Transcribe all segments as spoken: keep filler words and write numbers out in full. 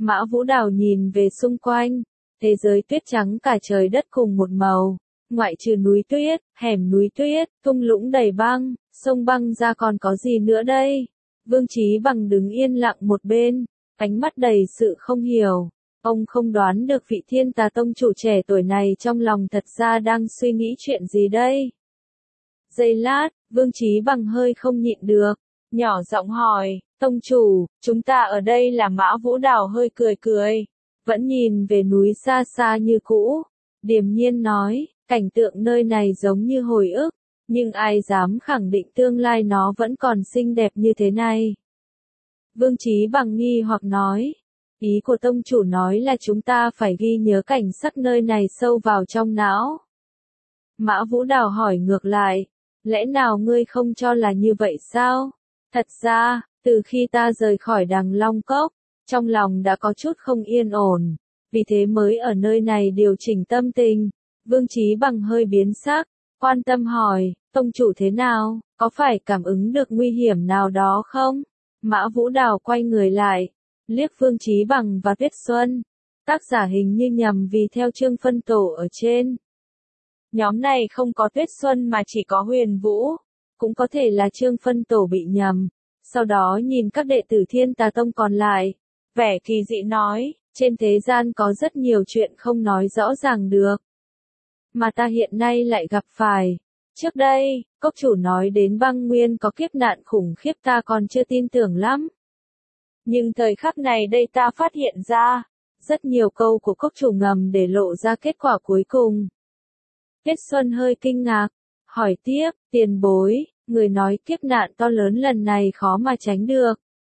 Mã Vũ Đào nhìn về xung quanh, thế giới tuyết trắng cả trời đất cùng một màu, ngoại trừ núi tuyết, hẻm núi tuyết, thung lũng đầy băng, sông băng ra còn có gì nữa đây? Vương Chí Bằng đứng yên lặng một bên, ánh mắt đầy sự không hiểu. Ông không đoán được vị Thiên Tà Tông chủ trẻ tuổi này trong lòng thật ra đang suy nghĩ chuyện gì đây. Giây lát, Vương Chí Bằng hơi không nhịn được, nhỏ giọng hỏi, Tông chủ, chúng ta ở đây là Mã Vũ Đào hơi cười cười, vẫn nhìn về núi xa xa như cũ, điềm nhiên nói, cảnh tượng nơi này giống như hồi ức, nhưng ai dám khẳng định tương lai nó vẫn còn xinh đẹp như thế này. Vương Chí Bằng nghi hoặc nói, ý của tông chủ nói là chúng ta phải ghi nhớ cảnh sắc nơi này sâu vào trong não. Mã Vũ Đào hỏi ngược lại, lẽ nào ngươi không cho là như vậy sao? Thật ra, từ khi ta rời khỏi Đằng Long Cốc, trong lòng đã có chút không yên ổn, vì thế mới ở nơi này điều chỉnh tâm tình. Vương Chí Bằng hơi biến sắc, quan tâm hỏi, tông chủ thế nào, có phải cảm ứng được nguy hiểm nào đó không? Mã Vũ Đào quay người lại, liếc Vương Chí Bằng và Tuyết Xuân. Tác giả hình như nhầm vì theo chương phân tổ ở trên. Nhóm này không có Tuyết Xuân mà chỉ có Huyền Vũ, cũng có thể là chương phân tổ bị nhầm. Sau đó nhìn các đệ tử Thiên Tà Tông còn lại, vẻ kỳ dị nói, trên thế gian có rất nhiều chuyện không nói rõ ràng được. Mà ta hiện nay lại gặp phải. Trước đây, cốc chủ nói đến băng nguyên có kiếp nạn khủng khiếp ta còn chưa tin tưởng lắm. Nhưng thời khắc này đây ta phát hiện ra, rất nhiều câu của cốc chủ ngầm để lộ ra kết quả cuối cùng. Tuyết Xuân hơi kinh ngạc, hỏi tiếp, tiền bối, người nói kiếp nạn to lớn lần này khó mà tránh được.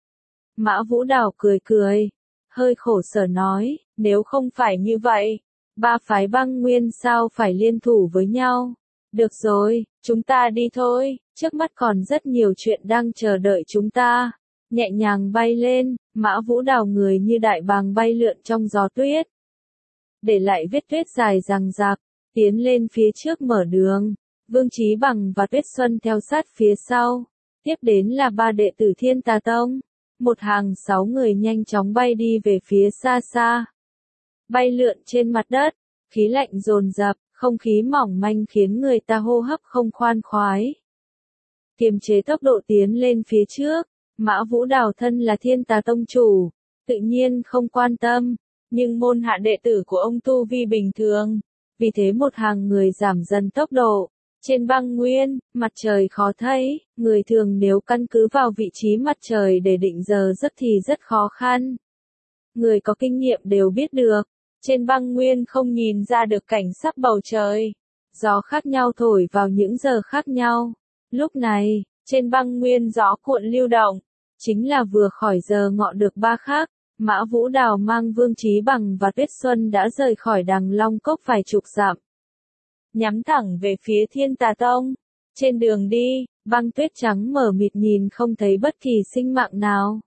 Mã Vũ Đào cười cười, hơi khổ sở nói, nếu không phải như vậy, ba phái băng nguyên sao phải liên thủ với nhau. Được rồi, chúng ta đi thôi, trước mắt còn rất nhiều chuyện đang chờ đợi chúng ta. Nhẹ nhàng bay lên, Mã Vũ Đào người như đại bàng bay lượn trong gió tuyết. Để lại vết tuyết dài rằng rạc, tiến lên phía trước mở đường. Vương Chí Bằng và Tuyết Xuân theo sát phía sau. Tiếp đến là ba đệ tử Thiên Tà Tông. Một hàng sáu người nhanh chóng bay đi về phía xa xa. Bay lượn trên mặt đất, khí lạnh dồn dập, không khí mỏng manh khiến người ta hô hấp không khoan khoái. Kiềm chế tốc độ tiến lên phía trước, Mã Vũ Đào thân là Thiên Tà Tông chủ, tự nhiên không quan tâm, nhưng môn hạ đệ tử của ông tu vi bình thường, vì thế một hàng người giảm dần tốc độ. Trên băng nguyên, mặt trời khó thấy, người thường nếu căn cứ vào vị trí mặt trời để định giờ giấc thì rất khó khăn. Người có kinh nghiệm đều biết được, trên băng nguyên không nhìn ra được cảnh sắc bầu trời. Gió khác nhau thổi vào những giờ khác nhau. Lúc này, trên băng nguyên gió cuộn lưu động, chính là vừa khỏi giờ ngọ được ba khắc. Mã Vũ Đào mang Vương Chí Bằng và Tuyết Xuân đã rời khỏi Đằng Long Cốc vài chục dặm, nhắm thẳng về phía Thiên Tà Tông. Trên đường đi, băng tuyết trắng mờ mịt nhìn không thấy bất kỳ sinh mạng nào.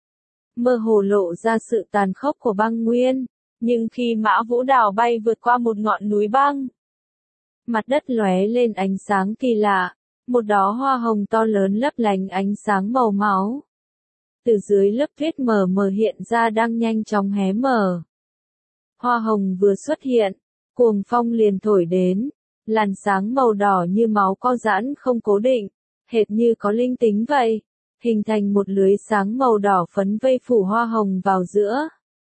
Mơ hồ lộ ra sự tàn khốc của băng nguyên, nhưng khi Mã Vũ Đào bay vượt qua một ngọn núi băng, mặt đất lóe lên ánh sáng kỳ lạ, một đóa hoa hồng to lớn lấp lánh ánh sáng màu máu. Từ dưới lớp tuyết mờ mờ hiện ra đang nhanh chóng hé mở. Hoa hồng vừa xuất hiện, cuồng phong liền thổi đến. Làn sáng màu đỏ như máu co giãn không cố định, hệt như có linh tính vậy, hình thành một lưới sáng màu đỏ phấn vây phủ hoa hồng vào giữa.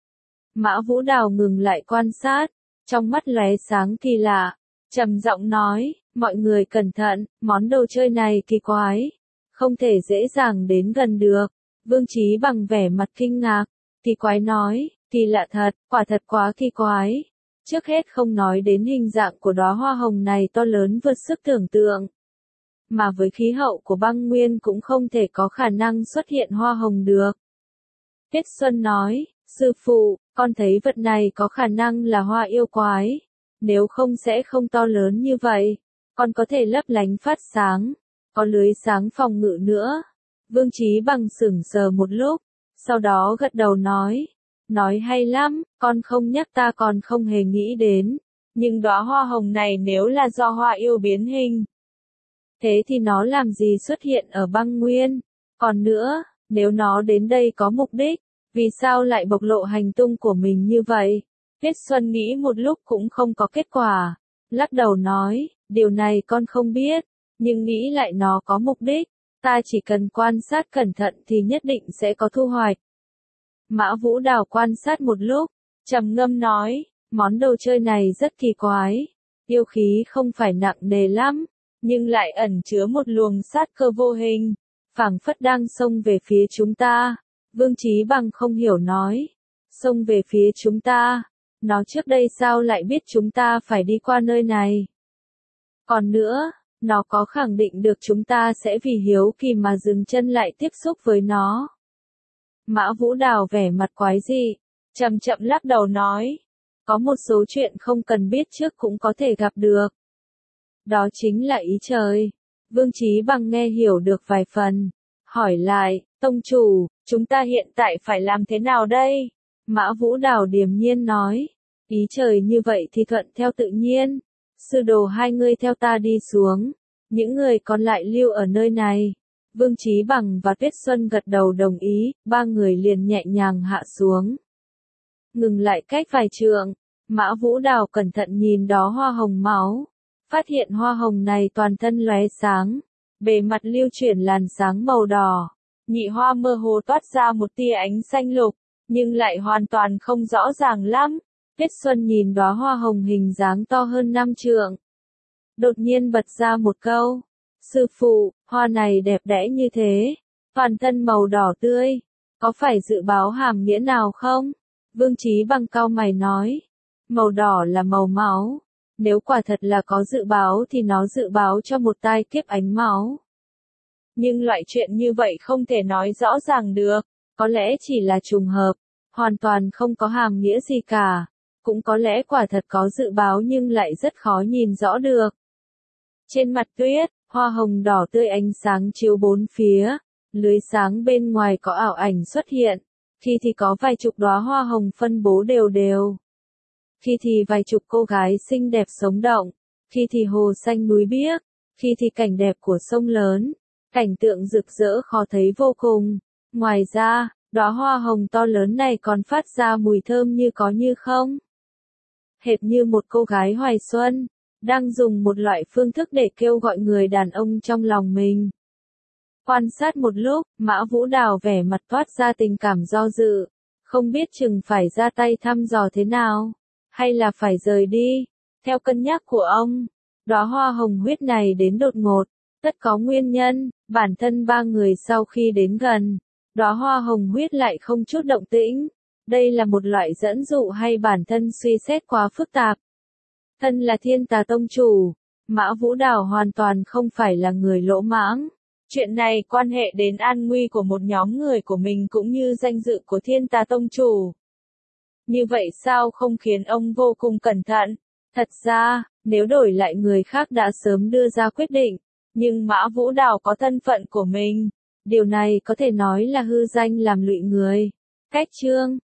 Mã Vũ Đào ngừng lại quan sát, trong mắt lóe sáng kỳ lạ, trầm giọng nói, mọi người cẩn thận, món đồ chơi này kỳ quái, không thể dễ dàng đến gần được. Vương Chí Bằng vẻ mặt kinh ngạc, kỳ quái nói, kỳ lạ thật, quả thật quá kỳ quái. Trước hết không nói đến hình dạng của đóa hoa hồng này to lớn vượt sức tưởng tượng. Mà với khí hậu của băng nguyên cũng không thể có khả năng xuất hiện hoa hồng được. Tuyết Xuân nói, sư phụ, con thấy vật này có khả năng là hoa yêu quái. Nếu không sẽ không to lớn như vậy. Con có thể lấp lánh phát sáng. Có lưới sáng phòng ngự nữa. Vương Chí Bằng sững sờ một lúc. Sau đó gật đầu nói. Nói hay lắm, con không nhắc ta còn không hề nghĩ đến. Nhưng đóa hoa hồng này nếu là do hoa yêu biến hình, thế thì nó làm gì xuất hiện ở băng nguyên? Còn nữa, nếu nó đến đây có mục đích, Vì sao lại bộc lộ hành tung của mình như vậy? Tuyết Xuân nghĩ một lúc cũng không có kết quả. Lắc đầu nói, điều này con không biết, nhưng nghĩ lại nó có mục đích. Ta chỉ cần quan sát cẩn thận thì nhất định sẽ có thu hoạch. Mã Vũ Đào quan sát một lúc, trầm ngâm nói, món đồ chơi này rất kỳ quái. Yêu khí không phải nặng nề lắm, nhưng lại ẩn chứa một luồng sát cơ vô hình, phảng phất đang xông về phía chúng ta. Vương Chí Bằng không hiểu nói, xông về phía chúng ta, nó trước đây sao lại biết chúng ta phải đi qua nơi này? Còn nữa, nó có khẳng định được chúng ta sẽ vì hiếu kỳ mà dừng chân lại tiếp xúc với nó? Mã Vũ Đào vẻ mặt quái dị, chậm chậm lắc đầu nói, có một số chuyện không cần biết trước cũng có thể gặp được. Đó chính là ý trời. Vương Chí Bằng nghe hiểu được vài phần, hỏi lại, tông chủ, chúng ta hiện tại phải làm thế nào đây? Mã Vũ Đào điềm nhiên nói, ý trời như vậy thì thuận theo tự nhiên. Sư đồ hai người theo ta đi xuống, những người còn lại lưu ở nơi này. Vương Chí Bằng và Tuyết Xuân gật đầu đồng ý, ba người liền nhẹ nhàng hạ xuống. Ngừng lại cách vài trượng, Mã Vũ Đào cẩn thận nhìn đó hoa hồng máu, phát hiện hoa hồng này toàn thân lóe sáng, bề mặt lưu chuyển làn sáng màu đỏ, nhị hoa mơ hồ toát ra một tia ánh xanh lục, nhưng lại hoàn toàn không rõ ràng lắm. Tuyết Xuân nhìn đóa hoa hồng hình dáng to hơn năm trượng, đột nhiên bật ra một câu, sư phụ, hoa này đẹp đẽ như thế, toàn thân màu đỏ tươi, có phải dự báo hàm nghĩa nào không? Vương Chí Bằng cau mày nói, màu đỏ là màu máu, nếu quả thật là có dự báo thì nó dự báo cho một tai kiếp ánh máu. Nhưng loại chuyện như vậy không thể nói rõ ràng được, có lẽ chỉ là trùng hợp, hoàn toàn không có hàm nghĩa gì cả, cũng có lẽ quả thật có dự báo nhưng lại rất khó nhìn rõ được. Trên mặt tuyết, hoa hồng đỏ tươi ánh sáng chiếu bốn phía, lưới sáng bên ngoài có ảo ảnh xuất hiện, khi thì có vài chục đóa hoa hồng phân bố đều đều. Khi thì vài chục cô gái xinh đẹp sống động, khi thì hồ xanh núi biếc, khi thì cảnh đẹp của sông lớn, cảnh tượng rực rỡ khó thấy vô cùng. Ngoài ra, đóa hoa hồng to lớn này còn phát ra mùi thơm như có như không. Hệt như một cô gái hoài xuân, đang dùng một loại phương thức để kêu gọi người đàn ông trong lòng mình. Quan sát một lúc, Mã Vũ Đào vẻ mặt toát ra tình cảm do dự, không biết chừng phải ra tay thăm dò thế nào, hay là phải rời đi. Theo cân nhắc của ông, đóa hoa hồng huyết này đến đột ngột, tất có nguyên nhân. Bản thân ba người sau khi đến gần, đóa hoa hồng huyết lại không chút động tĩnh. Đây là một loại dẫn dụ hay bản thân suy xét quá phức tạp? Thân là Thiên Tà Tông chủ, Mã Vũ Đào hoàn toàn không phải là người lỗ mãng. Chuyện này quan hệ đến an nguy của một nhóm người của mình cũng như danh dự của Thiên Tà Tông chủ. Như vậy sao không khiến ông vô cùng cẩn thận? Thật ra, nếu đổi lại người khác đã sớm đưa ra quyết định, nhưng Mã Vũ Đào có thân phận của mình. Điều này có thể nói là hư danh làm lụy người. Cách chương